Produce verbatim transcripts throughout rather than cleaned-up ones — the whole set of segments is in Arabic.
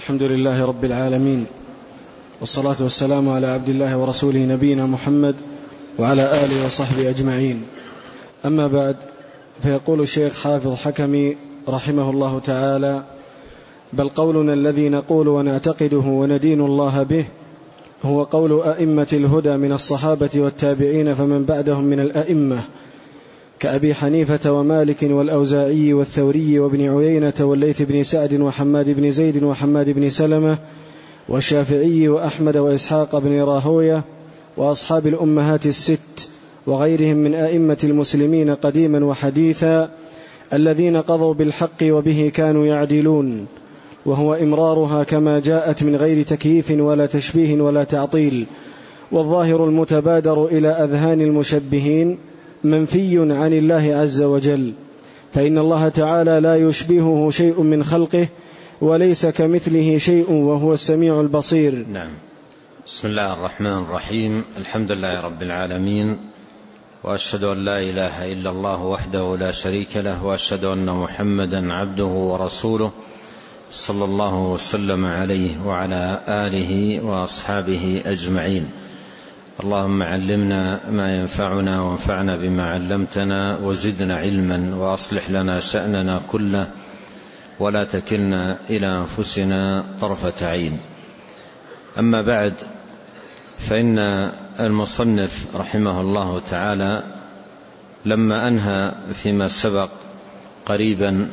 الحمد لله رب العالمين، والصلاة والسلام على عبد الله ورسوله نبينا محمد وعلى آله وصحبه أجمعين. أما بعد، فيقول الشيخ حافظ حكمي رحمه الله تعالى: بل قولنا الذي نقول ونعتقده وندين الله به هو قول أئمة الهدى من الصحابة والتابعين فمن بعدهم من الأئمة كأبي حنيفة ومالك والأوزاعي والثوري وابن عيينة والليث بن سعد وحماد بن زيد وحماد بن سلمة والشافعي وأحمد وإسحاق بن راهوية وأصحاب الأمهات الست وغيرهم من أئمة المسلمين قديما وحديثا الذين قضوا بالحق وبه كانوا يعدلون، وهو إمرارها كما جاءت من غير تكييف ولا تشبيه ولا تعطيل. والظاهر المتبادر إلى أذهان المشبهين منفي عن الله عز وجل، فإن الله تعالى لا يشبهه شيء من خلقه وليس كمثله شيء وهو السميع البصير. نعم. بسم الله الرحمن الرحيم. الحمد لله رب العالمين، وأشهد أن لا إله إلا الله وحده لا شريك له، وأشهد أن محمدا عبده ورسوله صلى الله وسلم عليه وعلى آله وأصحابه أجمعين. اللهم علمنا ما ينفعنا وانفعنا بما علمتنا وزدنا علما، وأصلح لنا شأننا كله ولا تكلنا إلى أنفسنا طرفة عين. أما بعد، فإن المصنف رحمه الله تعالى لما أنهى فيما سبق قريبا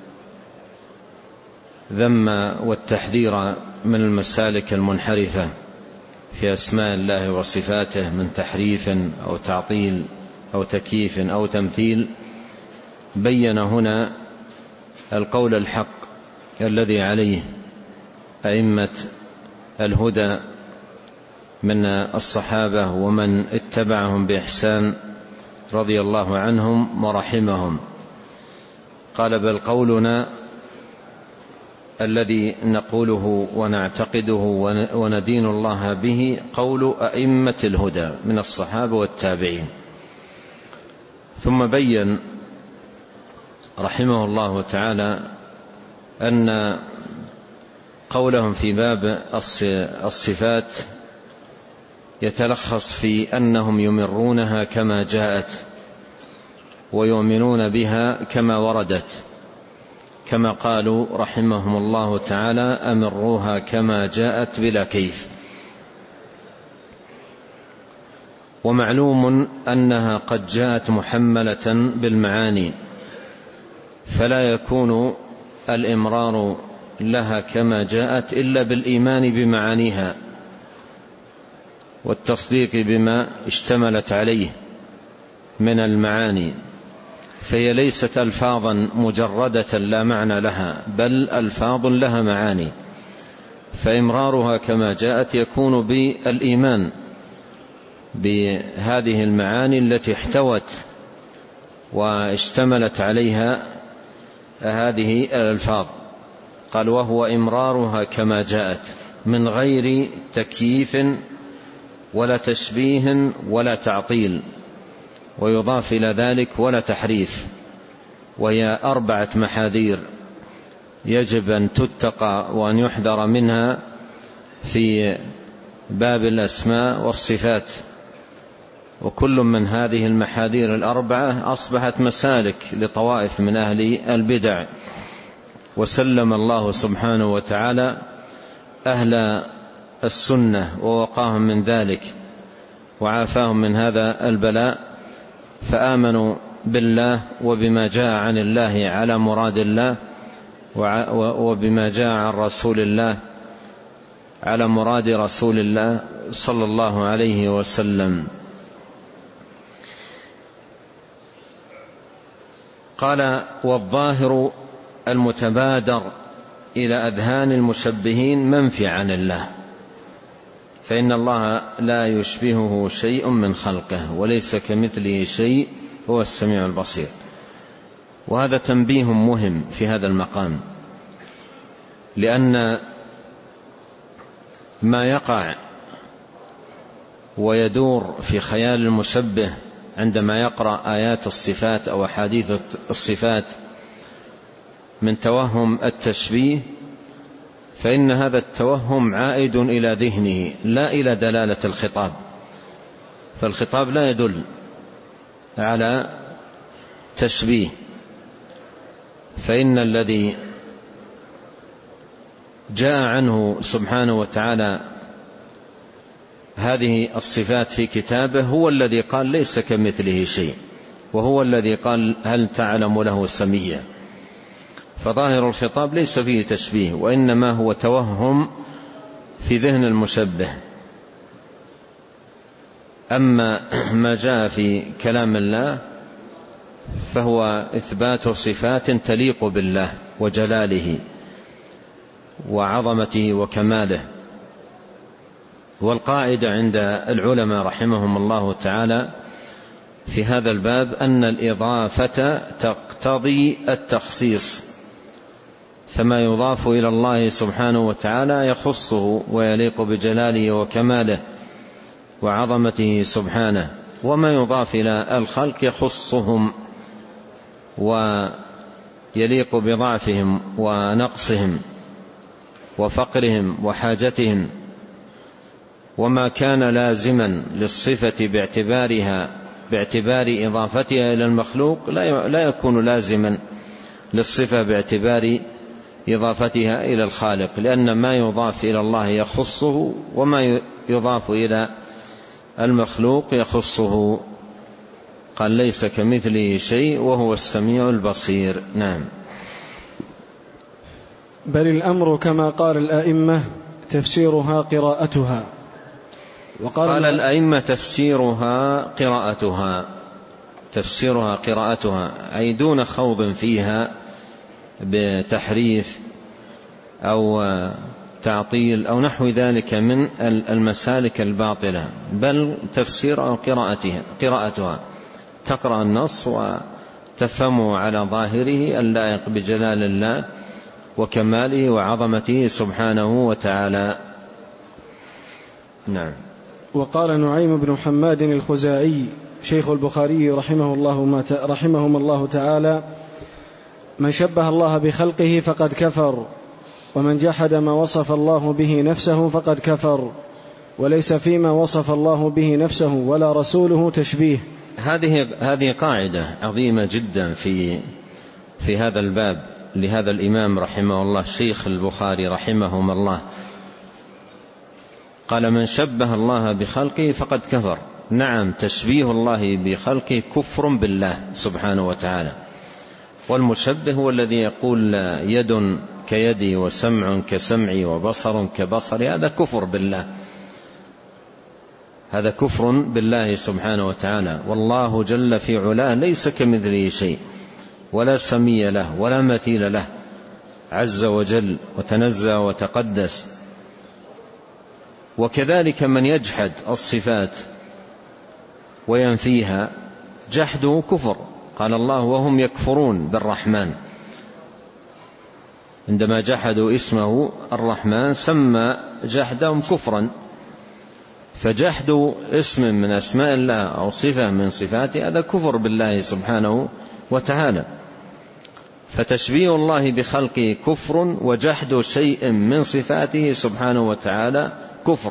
ذم والتحذير من المسالك المنحرفة في أسماء الله وصفاته من تحريف أو تعطيل أو تكييف أو تمثيل، بين هنا القول الحق الذي عليه أئمة الهدى من الصحابة ومن اتبعهم بإحسان رضي الله عنهم ورحمهم. قال: بل قولنا الذي نقوله ونعتقده وندين الله به قول أئمة الهدى من الصحابة والتابعين. ثم بين رحمه الله تعالى أن قولهم في باب الصفات يتلخص في أنهم يمرونها كما جاءت ويؤمنون بها كما وردت، كما قالوا رحمهم الله تعالى: أمروها كما جاءت بلا كيف. ومعلوم أنها قد جاءت محملة بالمعاني، فلا يكون الإمرار لها كما جاءت إلا بالإيمان بمعانيها والتصديق بما اشتملت عليه من المعاني، فهي ليست ألفاظا مجردة لا معنى لها، بل ألفاظ لها معاني، فإمرارها كما جاءت يكون بالإيمان بهذه المعاني التي احتوت واشتملت عليها هذه الألفاظ. قال: وهو إمرارها كما جاءت من غير تكييف ولا تشبيه ولا تعطيل، ويضاف إلى ذلك ولا تحريف، وهي أربعة محاذير يجب أن تتقى وأن يحذر منها في باب الأسماء والصفات. وكل من هذه المحاذير الأربعة أصبحت مسالك لطوائف من أهل البدع، وسلم الله سبحانه وتعالى أهل السنة ووقاهم من ذلك وعافاهم من هذا البلاء، فآمنوا بالله وبما جاء عن الله على مراد الله، وبما جاء عن رسول الله على مراد رسول الله صلى الله عليه وسلم. قال: والظاهر المتبادر إلى أذهان المشبهين منفي عن الله، فإن الله لا يشبهه شيء من خلقه وليس كمثله شيء هو السميع البصير. وهذا تنبيه مهم في هذا المقام، لأن ما يقع ويدور في خيال المشبه عندما يقرأ آيات الصفات أو أحاديث الصفات من توهم التشبيه فإن هذا التوهم عائد إلى ذهنه لا إلى دلالة الخطاب، فالخطاب لا يدل على تشبيه. فإن الذي جاء عنه سبحانه وتعالى هذه الصفات في كتابه هو الذي قال ليس كمثله شيء، وهو الذي قال هل تعلم له سميا. فظاهر الخطاب ليس فيه تشبيه، وإنما هو توهم في ذهن المشبه. أما ما جاء في كلام الله فهو إثبات صفات تليق بالله وجلاله وعظمته وكماله. والقاعدة عند العلماء رحمهم الله تعالى في هذا الباب أن الإضافة تقتضي التخصيص، فما يضاف إلى الله سبحانه وتعالى يخصه ويليق بجلاله وكماله وعظمته سبحانه، وما يضاف إلى الخلق يخصهم ويليق بضعفهم ونقصهم وفقرهم وحاجتهم. وما كان لازما للصفة باعتبارها باعتبار إضافتها إلى المخلوق لا يكون لازما للصفة باعتبار إضافتها إلى الخالق، لأن ما يضاف إلى الله يخصه، وما يضاف إلى المخلوق يخصه. قال ليس كمثله شيء وهو السميع البصير. نعم. بل الأمر كما قال الأئمة تفسيرها قراءتها. وقال قال الأئمة تفسيرها قراءتها، تفسيرها قراءتها أي دون خوض فيها بتحريف أو تعطيل أو نحو ذلك من المسالك الباطلة، بل تفسيرها قراءتها قراءتها تقرأ النص وتفهمه على ظاهره اللائق بجلال الله وكماله وعظمته سبحانه وتعالى. نعم. وقال نعيم بن حماد الخزاعي شيخ البخاري رحمه الله رحمهم الله تعالى: من شبه الله بخلقه فقد كفر، ومن جحد ما وصف الله به نفسه فقد كفر، وليس فيما وصف الله به نفسه ولا رسوله تشبيه. هذه هذه قاعدة عظيمة جدا في في هذا الباب لهذا الإمام رحمه الله شيخ البخاري رحمهم الله. قال: من شبه الله بخلقه فقد كفر. نعم، تشبيه الله بخلقه كفر بالله سبحانه وتعالى. والمشبه هو الذي يقول يد كيدي وسمع كسمعي وبصر كبصري، هذا كفر بالله، هذا كفر بالله سبحانه وتعالى. والله جل في علاه ليس كمثله شيء ولا سمي له ولا مثيل له، عز وجل وتنزه وتقدس. وكذلك من يجحد الصفات وينفيها جحده كفر. قال الله: وهم يكفرون بالرحمن. عندما جحدوا اسمه الرحمن سمى جحدهم كفرا. فجحد اسم من أسماء الله أو صفة من صفاته هذا كفر بالله سبحانه وتعالى. فتشبيه الله بخلقه كفر، وجحد شيء من صفاته سبحانه وتعالى كفر.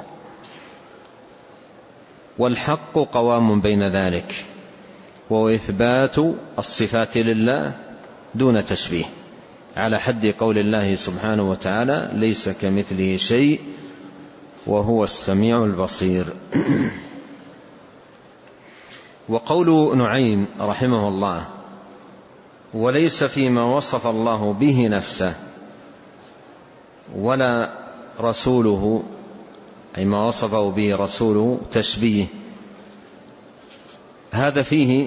والحق قوام بين ذلك، وهو إثبات الصفات لله دون تشبيه، على حد قول الله سبحانه وتعالى: ليس كمثله شيء وهو السميع البصير. وقول نعيم رحمه الله: وليس فيما وصف الله به نفسه ولا رسوله، أي ما وصفه به رسوله تشبيه. هذا فيه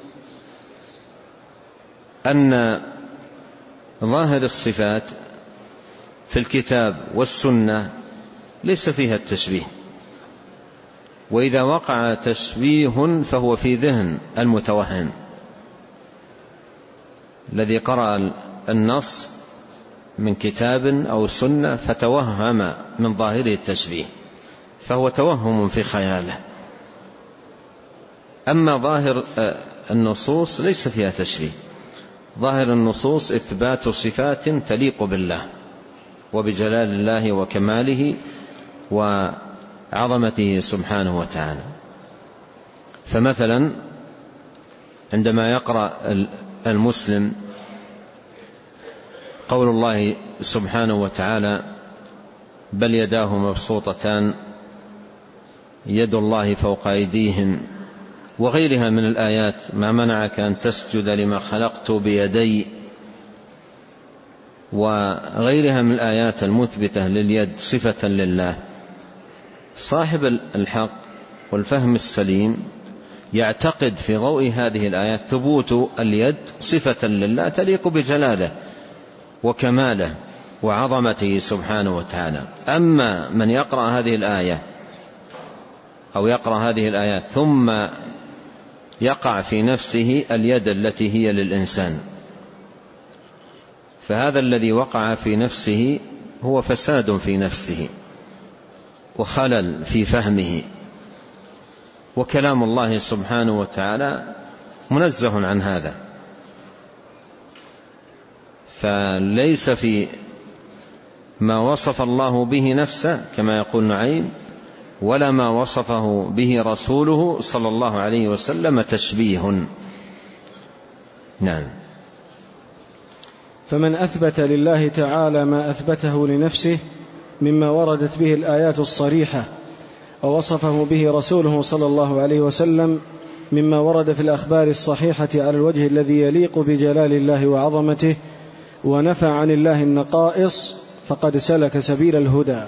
أن ظاهر الصفات في الكتاب والسنة ليس فيها التشبيه، وإذا وقع تشبيه فهو في ذهن المتوهم الذي قرأ النص من كتاب أو سنة فتوهم من ظاهره التشبيه، فهو توهم في خياله. أما ظاهر النصوص ليس فيها تشبيه، ظاهر النصوص إثبات صفات تليق بالله وبجلال الله وكماله وعظمته سبحانه وتعالى. فمثلا عندما يقرأ المسلم قول الله سبحانه وتعالى بل يداه مبسوطتان يد الله فوق أيديهم وغيرها من الآيات، ما منعك أن تسجد لما خلقت بيدي، وغيرها من الآيات المثبتة لليد صفة لله، صاحب الحق والفهم السليم يعتقد في ضوء هذه الآيات ثبوت اليد صفة لله تليق بجلاله وكماله وعظمته سبحانه وتعالى. أما من يقرأ هذه الآية أو يقرأ هذه الآيات ثم يقع في نفسه اليد التي هي للإنسان، فهذا الذي وقع في نفسه هو فساد في نفسه وخلل في فهمه، وكلام الله سبحانه وتعالى منزه عن هذا. فليس في ما وصف الله به نفسه كما يقول نعيم ولا ما وصفه به رسوله صلى الله عليه وسلم تشبيه. نعم. فمن أثبت لله تعالى ما أثبته لنفسه مما وردت به الآيات الصريحة ووصفه به رسوله صلى الله عليه وسلم مما ورد في الأخبار الصحيحة على الوجه الذي يليق بجلال الله وعظمته، ونفى عن الله النقائص، فقد سلك سبيل الهدى.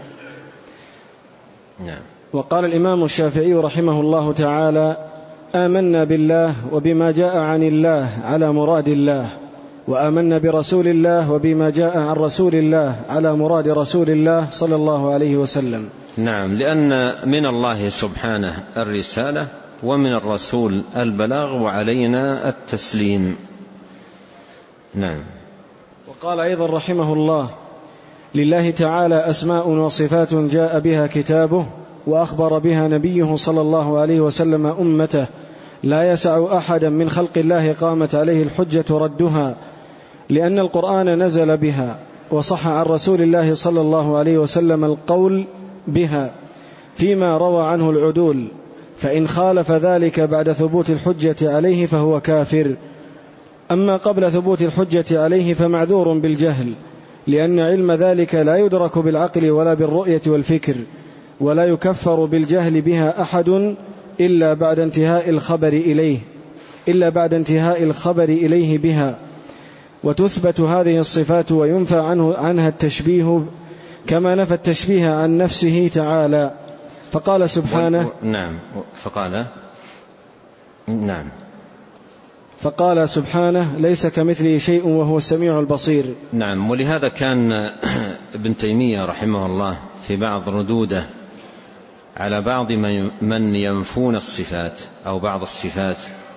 نعم. وقال الإمام الشافعي رحمه الله تعالى: آمنا بالله وبما جاء عن الله على مراد الله، وآمنا برسول الله وبما جاء عن رسول الله على مراد رسول الله صلى الله عليه وسلم. نعم، لأن من الله سبحانه الرسالة ومن الرسول البلاغ وعلينا التسليم. نعم. وقال أيضا رحمه الله: لله تعالى أسماء وصفات جاء بها كتابه وأخبر بها نبيه صلى الله عليه وسلم أمته، لا يسع أحدا من خلق الله قامت عليه الحجة ردها، لأن القرآن نزل بها، وصح عن رسول الله صلى الله عليه وسلم القول بها فيما روى عنه العدول، فإن خالف ذلك بعد ثبوت الحجة عليه فهو كافر. أما قبل ثبوت الحجة عليه فمعذور بالجهل، لأن علم ذلك لا يدرك بالعقل ولا بالرؤية والفكر، ولا يكفر بالجهل بها أحد إلا بعد انتهاء الخبر إليه إلا بعد انتهاء الخبر إليه بها، وتثبت هذه الصفات وينفى عنه عنها التشبيه كما نفى التشبيه عن نفسه تعالى. فقال سبحانه نعم فقال نعم فقال سبحانه: ليس كمثله شيء وهو السميع البصير. نعم. ولهذا كان ابن تيمية رحمه الله في بعض ردوده على بعض من ينفون الصفات أو بعض الصفات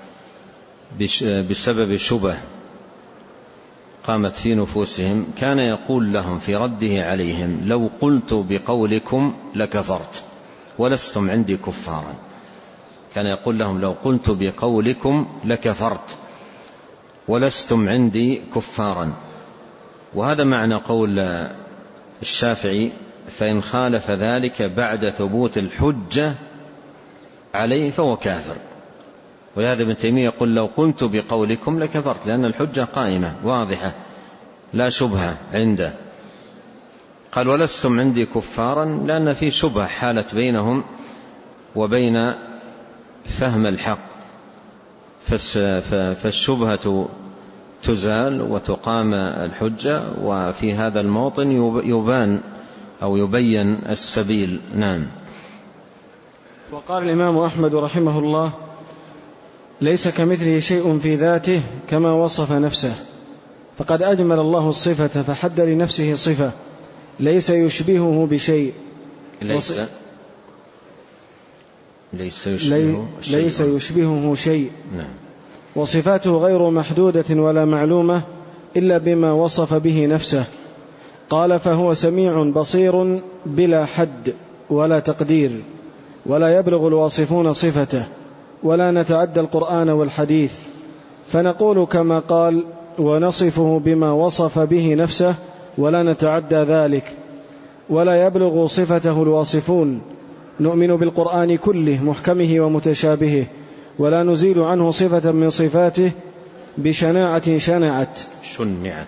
بسبب شبه قامت في نفوسهم، كان يقول لهم في رده عليهم: لو قلت بقولكم لكفرت ولستم عندي كفارا. كان يقول لهم: لو قلت بقولكم لكفرت ولستم عندي كفارا. وهذا معنى قول الشافعي: فإن خالف ذلك بعد ثبوت الحجة عليه فهو كافر. ولهذا ابن تيمية يقول: لو قلت بقولكم لكفرت، لأن الحجة قائمة واضحة لا شبهة عنده. قال: ولستم عندي كفارا، لأن في شبهة حالت بينهم وبين فهم الحق، فالشبهة تزال وتقام الحجة، وفي هذا الموطن يبان أو يبين السبيل. نعم. وقال الإمام أحمد رحمه الله: ليس كمثله شيء في ذاته كما وصف نفسه، فقد أجمل الله الصفة فحد لنفسه صفة ليس يشبهه بشيء. ليس ليس يشبهه شيء, ليس يشبهه شيء. نعم. وصفاته غير محدودة ولا معلومة إلا بما وصف به نفسه. قال: فهو سميع بصير بلا حد ولا تقدير، ولا يبلغ الواصفون صفته، ولا نتعدى القرآن والحديث، فنقول كما قال: ونصفه بما وصف به نفسه ولا نتعدى ذلك، ولا يبلغ صفته الواصفون. نؤمن بالقرآن كله محكمه ومتشابهه، ولا نزيل عنه صفة من صفاته بشناعة شنعت شنعت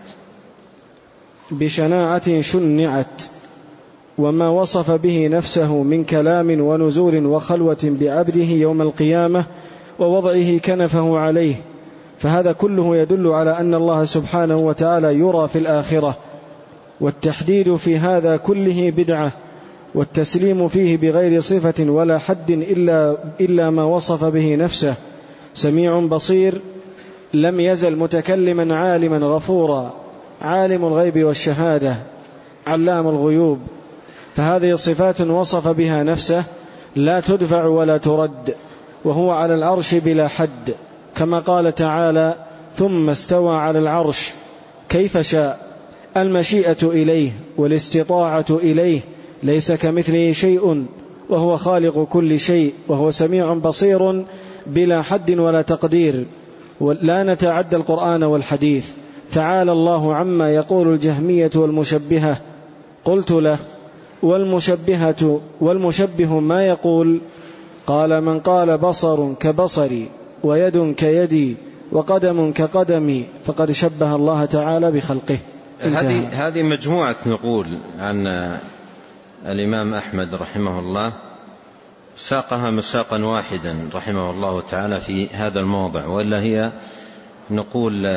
بشناعة شنعت وما وصف به نفسه من كلام ونزول وخلوة بعبده يوم القيامة ووضعه كنفه عليه، فهذا كله يدل على أن الله سبحانه وتعالى يرى في الآخرة، والتحديد في هذا كله بدعة، والتسليم فيه بغير صفة ولا حد إلا, إلا ما وصف به نفسه. سميع بصير، لم يزل متكلما عالما غفورا، عالم الغيب والشهادة، علام الغيوب. فهذه صفات وصف بها نفسه لا تدفع ولا ترد، وهو على العرش بلا حد، كما قال تعالى: ثم استوى على العرش كيف شاء. المشيئة إليه والاستطاعة إليه، ليس كمثله شيء وهو خالق كل شيء، وهو سميع بصير بلا حد ولا تقدير. لا نتعدى القرآن والحديث. تعالى الله عما يقول الجهمية والمشبهة. قلت له: والمشبهة والمشبه ما يقول؟ قال: من قال بصر كبصري ويد كيدي وقدم كقدمي فقد شبه الله تعالى بخلقه. هذه هذه مجموعة نقول عن الإمام أحمد رحمه الله، ساقها مساقا واحدا رحمه الله تعالى في هذا الموضع، وإلا هي نقول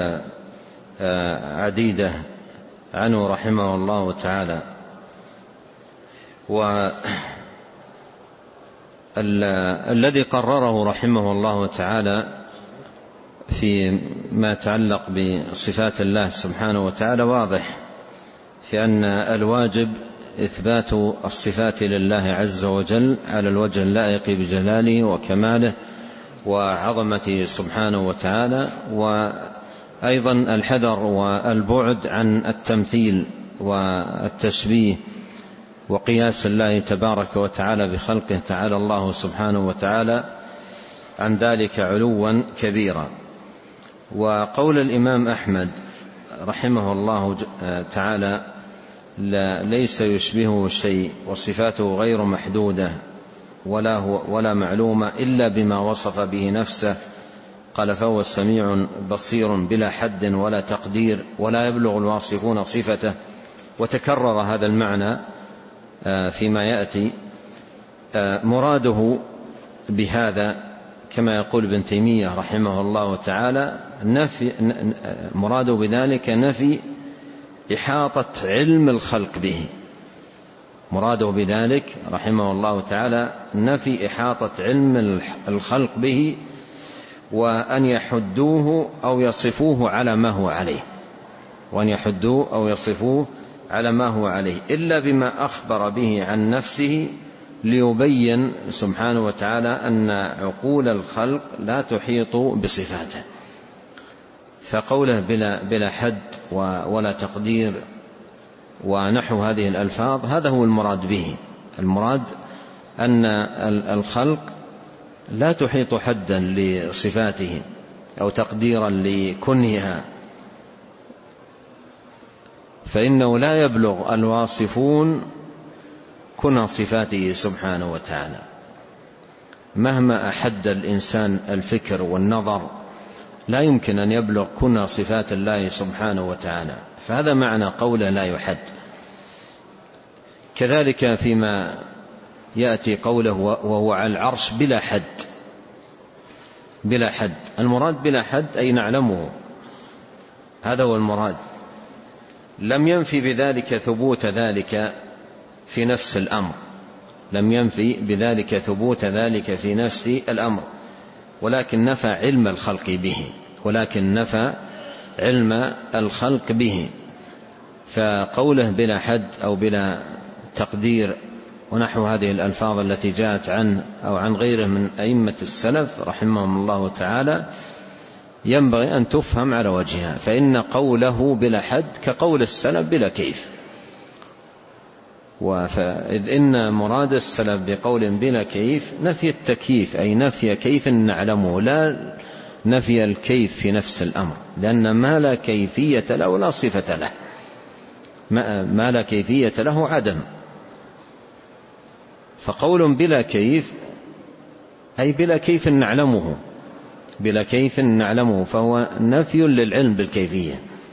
عديدة عنه رحمه الله تعالى. والذي قرره رحمه الله تعالى في ما يتعلق بصفات الله سبحانه وتعالى واضح، في أن الواجب إثبات الصفات لله عز وجل على الوجه اللائق بجلاله وكماله وعظمته سبحانه وتعالى، وأيضا الحذر والبعد عن التمثيل والتشبيه وقياس الله تبارك وتعالى بخلقه، تعالى الله سبحانه وتعالى عن ذلك علوا كبيرا. وقول الإمام أحمد رحمه الله تعالى: لا ليس يشبهه شيء وصفاته غير محدودة ولا, هو ولا معلومة إلا بما وصف به نفسه، قال: فهو سميع بصير بلا حد ولا تقدير ولا يبلغ الواصفون صفته. وتكرر هذا المعنى فيما يأتي. مراده بهذا كما يقول ابن تيمية رحمه الله تعالى نفي، مراده بذلك نفي إحاطة علم الخلق به. مراده بذلك رحمه الله تعالى نفي إحاطة علم الخلق به، وأن يحدوه أو يصفوه على ما هو عليه، وأن يحدوه أو يصفوه على ما هو عليه إلا بما أخبر به عن نفسه، ليبين سبحانه وتعالى أن عقول الخلق لا تحيط بصفاته. فقوله بلا, بلا حد ولا تقدير ونحو هذه الألفاظ هذا هو المراد به. المراد أن الخلق لا تحيط حدا لصفاته أو تقديرا لكنهها، فإنه لا يبلغ الواصفون كنه صفاته سبحانه وتعالى. مهما أحد الإنسان الفكر والنظر لا يمكن أن يبلغ كنه صفات الله سبحانه وتعالى، فهذا معنى قوله لا يحد. كذلك فيما يأتي قوله وهو على العرش بلا حد. بلا حد، المراد بلا حد أي نعلمه، هذا هو المراد. لم ينفي بذلك ثبوت ذلك في نفس الأمر، لم ينفي بذلك ثبوت ذلك في نفس الأمر، ولكن نفى علم الخلق به، ولكن نفى علم الخلق به. فقوله بلا حد أو بلا تقدير ونحو هذه الألفاظ التي جاءت عنه أو عن غيره من أئمة السلف رحمهم الله تعالى ينبغي أن تفهم على وجهها، فإن قوله بلا حد كقول السلف بلا كيف. وإذ إن مراد السلف بقول بلا كيف نفي التكييف، أي نفي كيف نعلمه، لا نفي الكيف في نفس الأمر، لأن ما لا كيفية له لا صفة له. ما لا كيفية له عدم. فقول بلا كيف أي بلا كيف نعلمه، بلا كيف نعلمه، فهو نفي للعلم بالكيفية.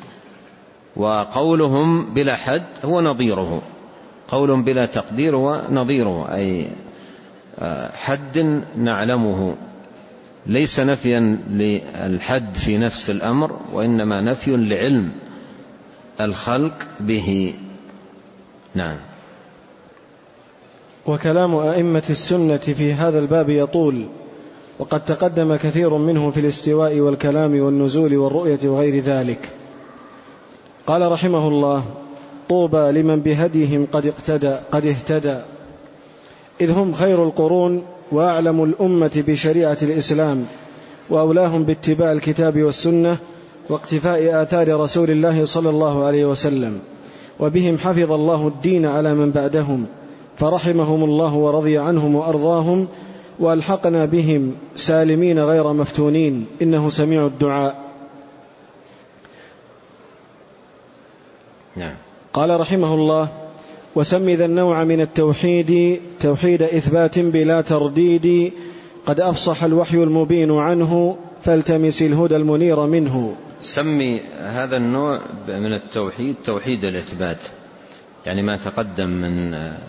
وقولهم بلا حد هو نظيره، قول بلا تقدير هو نظيره، أي حد نعلمه، ليس نفيا للحد في نفس الأمر، وإنما نفي لعلم الخلق به. نعم. وكلام أئمة السنة في هذا الباب يطول، وقد تقدم كثير منه في الاستواء والكلام والنزول والرؤية وغير ذلك. قال رحمه الله: طوبى لمن بهديهم قد اقتدى قد اهتدى، إذ هم خير القرون وأعلم الأمة بشريعة الإسلام، وأولاهم باتباع الكتاب والسنة واقتفاء آثار رسول الله صلى الله عليه وسلم، وبهم حفظ الله الدين على من بعدهم، فرحمهم الله ورضي عنهم وأرضاهم، وألحقنا بهم سالمين غير مفتونين، إنه سميع الدعاء. نعم. قال رحمه الله: وسم ذا النوع من التوحيد توحيد إثبات بلا ترديد، قد أفصح الوحي المبين عنه، فالتمس الهدى المنير منه. سمي هذا النوع من التوحيد توحيد الإثبات، يعني ما تقدم من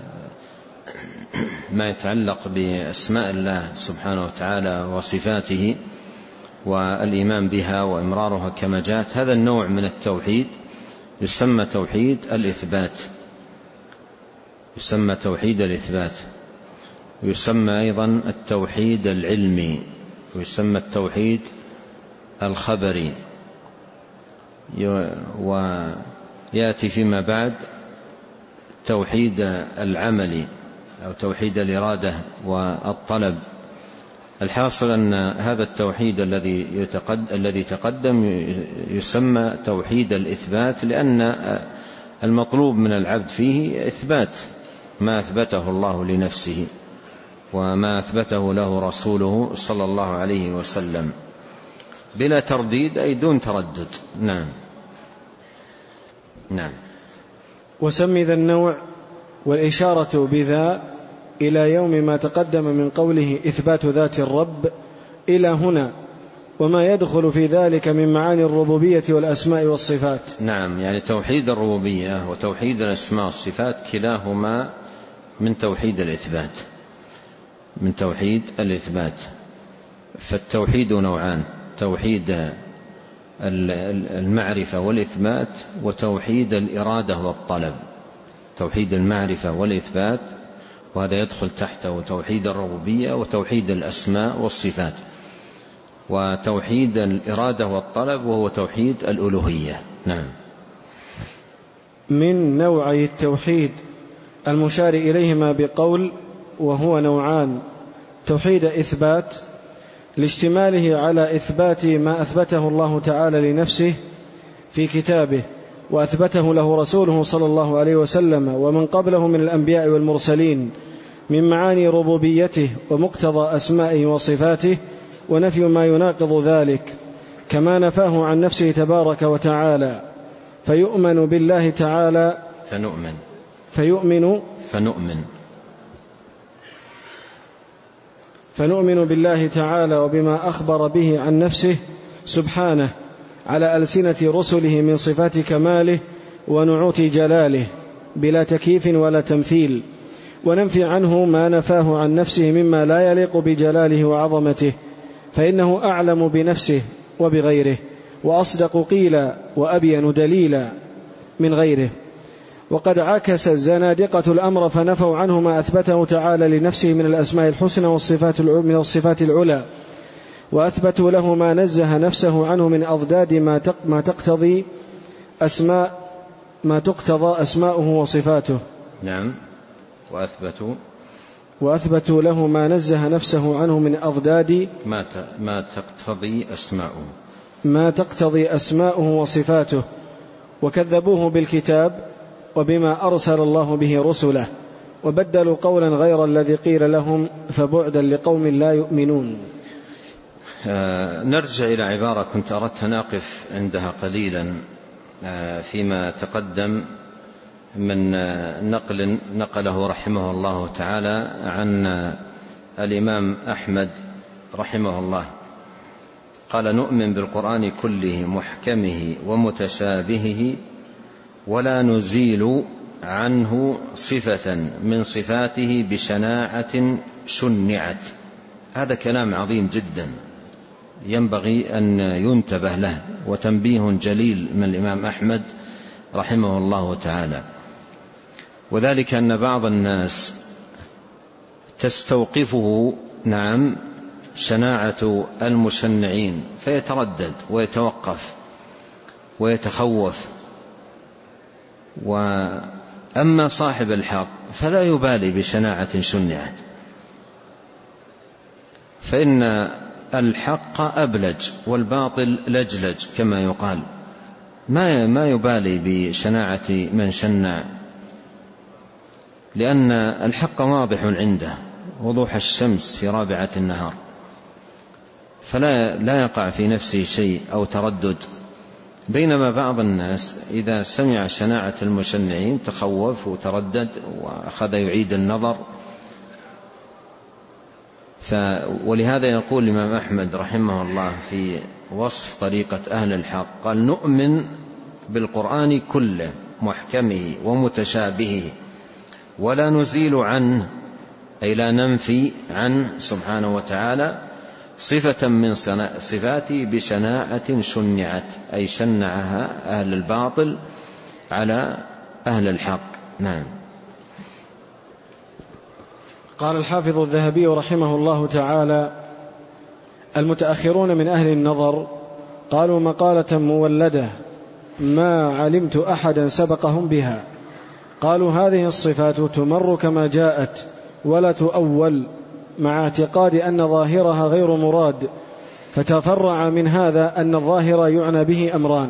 ما يتعلق بأسماء الله سبحانه وتعالى وصفاته والإيمان بها وإمرارها كما جاءت، هذا النوع من التوحيد يسمى توحيد الإثبات، يسمى توحيد الإثبات، ويسمى أيضا التوحيد العلمي، ويسمى التوحيد الخبري، ويأتي فيما بعد توحيد العملي أو توحيد الإرادة والطلب. الحاصل أن هذا التوحيد الذي الذي تقدم يسمى توحيد الإثبات، لأن المطلوب من العبد فيه إثبات ما أثبته الله لنفسه وما أثبته له رسوله صلى الله عليه وسلم بلا ترديد، أي دون تردد. نعم. نعم. وسم ذا النوع، والإشارة بذا إلى يوم ما تقدم من قوله إثبات ذات الرب إلى هنا، وما يدخل في ذلك من معاني الربوبية والأسماء والصفات. نعم، يعني توحيد الربوبية وتوحيد الأسماء والصفات كلاهما من توحيد الإثبات، من توحيد الإثبات. فالتوحيد نوعان: توحيد المعرفة والإثبات، وتوحيد الإرادة والطلب. توحيد المعرفة والإثبات، وهذا يدخل تحته توحيد الربوبية وتوحيد الأسماء والصفات، وتوحيد الإرادة والطلب وهو توحيد الألوهية. نعم. من نوعي التوحيد المشار إليهما بقول وهو نوعان: توحيد إثبات لاشتماله على إثبات ما أثبته الله تعالى لنفسه في كتابه وأثبته له رسوله صلى الله عليه وسلم ومن قبله من الأنبياء والمرسلين من معاني ربوبيته ومقتضى أسمائه وصفاته، ونفي ما يناقض ذلك كما نفاه عن نفسه تبارك وتعالى. فيؤمن بالله تعالى فنؤمن فيؤمن فنؤمن فنؤمن بالله تعالى وبما أخبر به عن نفسه سبحانه على ألسنة رسله من صفات كماله ونعوت جلاله بلا تكييف ولا تمثيل، وننفي عنه ما نفاه عن نفسه مما لا يليق بجلاله وعظمته، فإنه أعلم بنفسه وبغيره، وأصدق قيلا وأبين دليلا من غيره. وقد عكس الزنادقة الأمر فنفوا عنه ما أثبته تعالى لنفسه من الأسماء الحسنى والصفات من الصفات العلى، وأثبتوا له ما نزه نفسه عنه من أضداد ما تقتضي أسماء ما تقتضى أسماؤه وصفاته. نعم. وأثبتوا وأثبتوا له ما نزه نفسه عنه من أضداد ما ما تقتضي أسماؤه ما تقتضي أسماؤه وصفاته، وكذبوه بالكتاب وبما أرسل الله به رسله، وبدلوا قولا غير الذي قيل لهم، فبعدا لقوم لا يؤمنون. آه نرجع إلى عبارة كنت أردت أن أقف عندها قليلا آه فيما تقدم من نقل نقله رحمه الله تعالى عن الإمام أحمد رحمه الله قال: نؤمن بالقرآن كله محكمه ومتشابهه ولا نزيل عنه صفة من صفاته بشناعة شنعت. هذا كلام عظيم جدا ينبغي أن ينتبه له، وتنبيه جليل من الإمام أحمد رحمه الله تعالى. وذلك أن بعض الناس تستوقفه نعم شناعة المشنعين فيتردد ويتوقف ويتخوف، وأما صاحب الحق فلا يبالي بشناعة شنعت، فإن الحق أبلج والباطل لجلج كما يقال، ما ما يبالي بشناعة من شنع، لأن الحق واضح عنده وضوح الشمس في رابعة النهار، فلا لا يقع في نفسه شيء أو تردد. بينما بعض الناس إذا سمع شناعة المشنعين تخوف وتردد وأخذ يعيد النظر. ف ولهذا يقول الإمام أحمد رحمه الله في وصف طريقة أهل الحق قال: نؤمن بالقرآن كله محكمه ومتشابهه ولا نزيل عنه، أي لا ننفي عنه سبحانه وتعالى صفة من صفاته بشناعة شنعت، أي شنعها أهل الباطل على أهل الحق. نعم. قال الحافظ الذهبي رحمه الله تعالى: المتأخرون من أهل النظر قالوا مقالة مولدة ما علمت أحدا سبقهم بها. قالوا هذه الصفات تمر كما جاءت ولا تؤول، مع اعتقاد أن ظاهرها غير مراد، فتفرع من هذا أن الظاهر يعنى به أمران: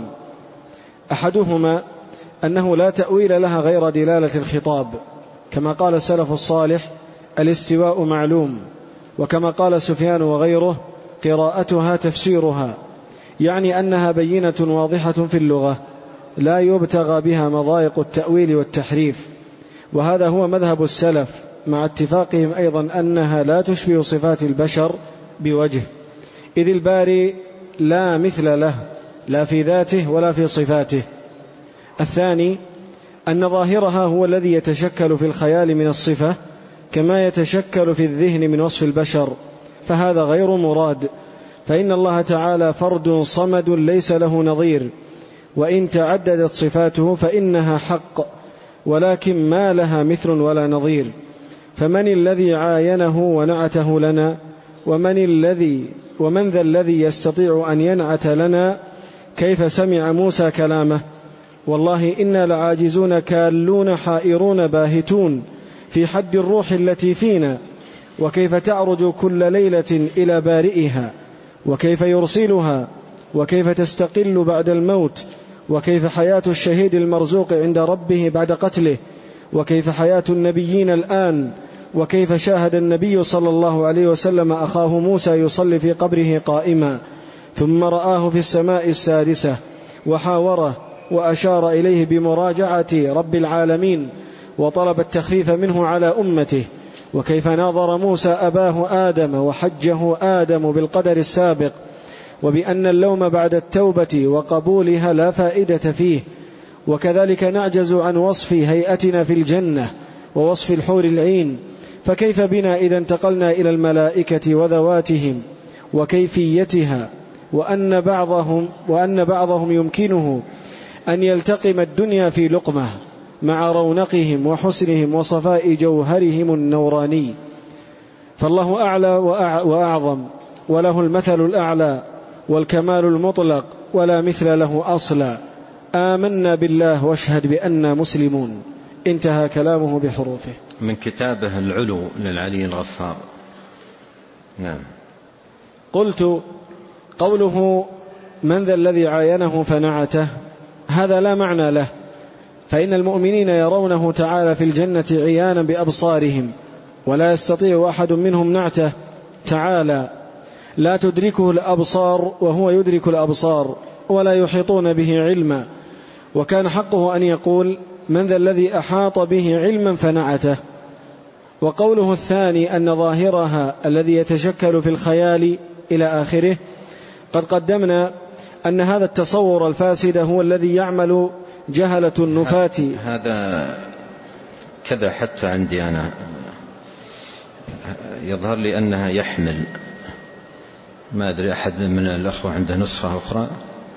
أحدهما أنه لا تأويل لها غير دلالة الخطاب، كما قال السلف الصالح: الاستواء معلوم، وكما قال سفيان وغيره: قراءتها تفسيرها، يعني أنها بينة واضحة في اللغة لا يبتغى بها مضايق التأويل والتحريف. وهذا هو مذهب السلف، مع اتفاقهم أيضا أنها لا تشبه صفات البشر بوجه، إذ الباري لا مثل له لا في ذاته ولا في صفاته. الثاني أن ظاهرها هو الذي يتشكل في الخيال من الصفة كما يتشكل في الذهن من وصف البشر، فهذا غير مراد، فإن الله تعالى فرد صمد ليس له نظير، وإن تعددت صفاته فإنها حق، ولكن ما لها مثل ولا نظير. فمن الذي عاينه ونعته لنا؟ ومن الذي ومن ذا الذي يستطيع أن ينعت لنا؟ كيف سمع موسى كلامه؟ والله إنا لعاجزون كالون حائرون باهتون في حد الروح التي فينا، وكيف تعرج كل ليلة إلى بارئها، وكيف يرسلها، وكيف تستقل بعد الموت، وكيف حياة الشهيد المرزوق عند ربه بعد قتله، وكيف حياة النبيين الآن، وكيف شاهد النبي صلى الله عليه وسلم أخاه موسى يصلي في قبره قائما، ثم رآه في السماء السادسة وحاوره وأشار إليه بمراجعة رب العالمين وطلب التخفيف منه على أمته، وكيف ناظر موسى أباه آدم وحجه آدم بالقدر السابق، وبأن اللوم بعد التوبة وقبولها لا فائدة فيه. وكذلك نعجز عن وصف هيئتنا في الجنة ووصف الحور العين، فكيف بنا إذا انتقلنا إلى الملائكة وذواتهم وكيفيتها، وأن بعضهم, وأن بعضهم يمكنه أن يلتقم الدنيا في لقمة مع رونقهم وحسنهم وصفاء جوهرهم النوراني. فالله أعلى وأعظم، وله المثل الأعلى والكمال المطلق، ولا مثل له أصلا. آمنا بالله واشهد بأننا مسلمون. انتهى كلامه بحروفه. من كتابه العلو للعلي الغفار. نعم. قلت: قوله من ذا الذي عاينه فنعته، هذا لا معنى له، فإن المؤمنين يرونه تعالى في الجنة عيانا بأبصارهم، ولا يستطيع أحد منهم نعته تعالى، لا تدركه الأبصار وهو يدرك الأبصار، ولا يحيطون به علما. وكان حقه أن يقول: من ذا الذي أحاط به علما فنعته. وقوله الثاني أن ظاهرها الذي يتشكل في الخيال إلى آخره، قد قدمنا أن هذا التصور الفاسد هو الذي يعمل جهلة النفاة. هذا كذا حتى عندي أنا يظهر لي أنها يحمل، ما أدري أحد من الأخوة عنده نسخة أخرى،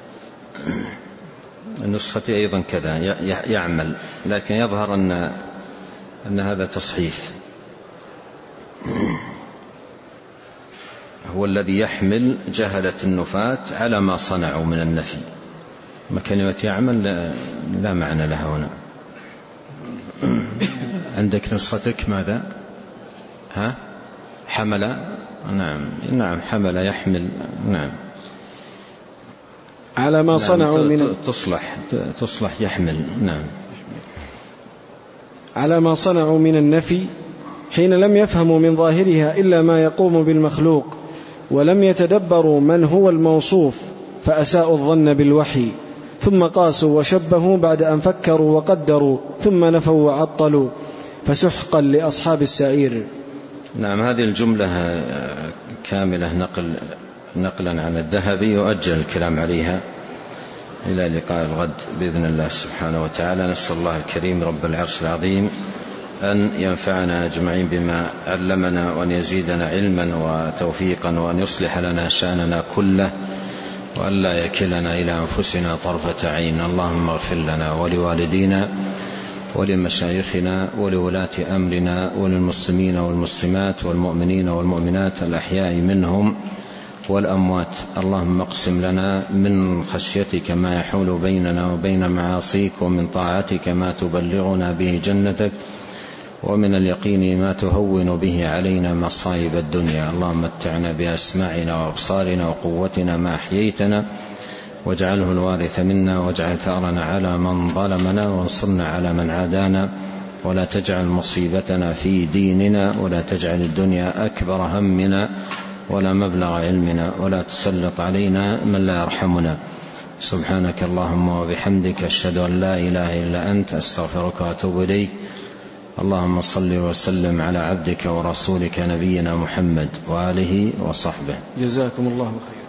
النسخة أيضا كذا يعمل، لكن يظهر أن أن هذا تصحيف، هو الذي يحمل جهلة النفاة على ما صنعوا من النفي. ما كلمة يعمل لا معنى لها هنا. عندك نسختك ماذا؟ ها؟ حمل. نعم نعم حمل يحمل. نعم على ما صنعوا من تصلح تصلح يحمل. نعم على ما صنعوا من النفي، حين لم يفهموا من ظاهرها إلا ما يقوم بالمخلوق، ولم يتدبروا من هو الموصوف، فأساءوا الظن بالوحي، ثم قاسوا وشبهوا بعد أن فكروا وقدروا، ثم نفوا وعطلوا، فسحقا لأصحاب السعير. نعم هذه الجملة كاملة نقل نقلا عن الذهبي، يؤجل الكلام عليها إلى لقاء الغد بإذن الله سبحانه وتعالى. نسأل الله الكريم رب العرش العظيم أن ينفعنا أجمعين بما علمنا، وأن يزيدنا علما وتوفيقا، وأن يصلح لنا شأننا كله، وأن لا يكلنا إلى أنفسنا طرفة عين. اللهم اغفر لنا ولوالدينا ولمشايخنا ولولاة أمرنا وللمسلمين والمسلمات والمؤمنين والمؤمنات الأحياء منهم والأموات. اللهم اقسم لنا من خشيتك ما يحول بيننا وبين معاصيك، ومن طاعتك ما تبلغنا به جنتك، ومن اليقين ما تهون به علينا مصائب الدنيا. اللهم متعنا بأسماعنا وأبصارنا وقوتنا ما أحييتنا، واجعله الوارث منا، واجعل ثأرنا على من ظلمنا، وانصرنا على من عادانا، ولا تجعل مصيبتنا في ديننا، ولا تجعل الدنيا أكبر همنا ولا مبلغ علمنا، ولا تسلط علينا من لا يرحمنا. سبحانك اللهم وبحمدك، أشهد أن لا إله إلا أنت، أستغفرك وأتوب إليك. اللهم صل وسلم على عبدك ورسولك نبينا محمد وآله وصحبه. جزاكم الله خيرا.